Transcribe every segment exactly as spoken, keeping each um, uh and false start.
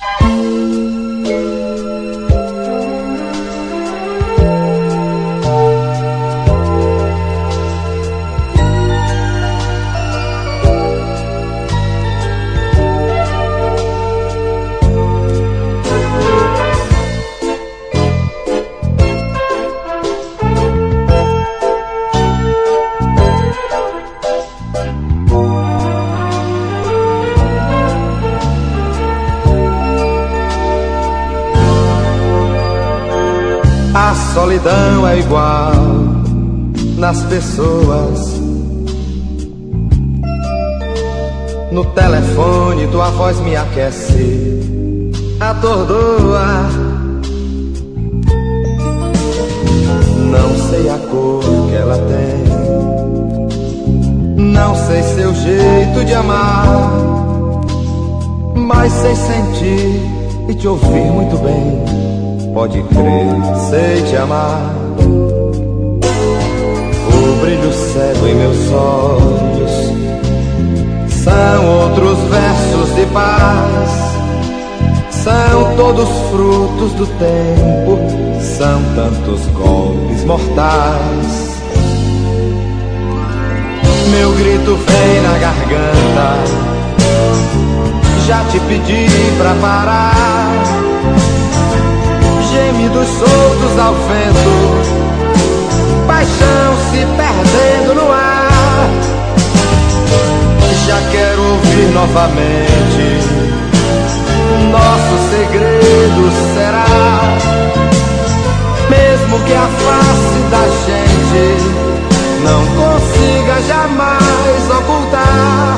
A solidão é igual nas pessoas. No telefone tua voz me aquece, atordoa. Não sei a cor que ela tem, não sei seu jeito de amar, mas sei sentir e te ouvir muito bem. Pode crer, sei te amar. O brilho cego em meus olhos são outros versos de paz, são todos frutos do tempo, são tantos golpes mortais. Meu grito vem na garganta, já te pedi pra parar. Gemidos soltos ao vento, paixão se perdendo no ar. Já quero ouvir novamente, nosso segredo será, mesmo que a face da gente não consiga jamais ocultar.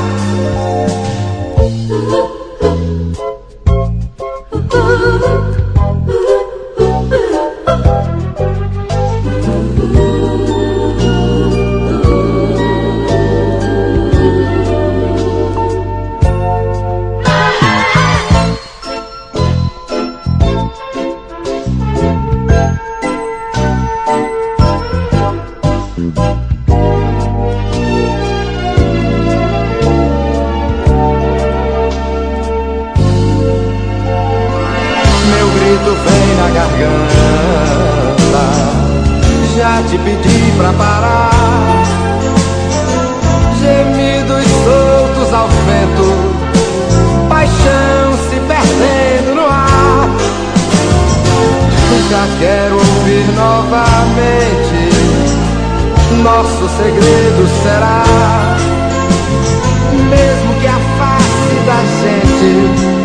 Vem na garganta, já te pedi pra parar. Gemidos soltos ao vento, paixão se perdendo no ar. Já quero ouvir novamente, nosso segredo será, mesmo que a face da gente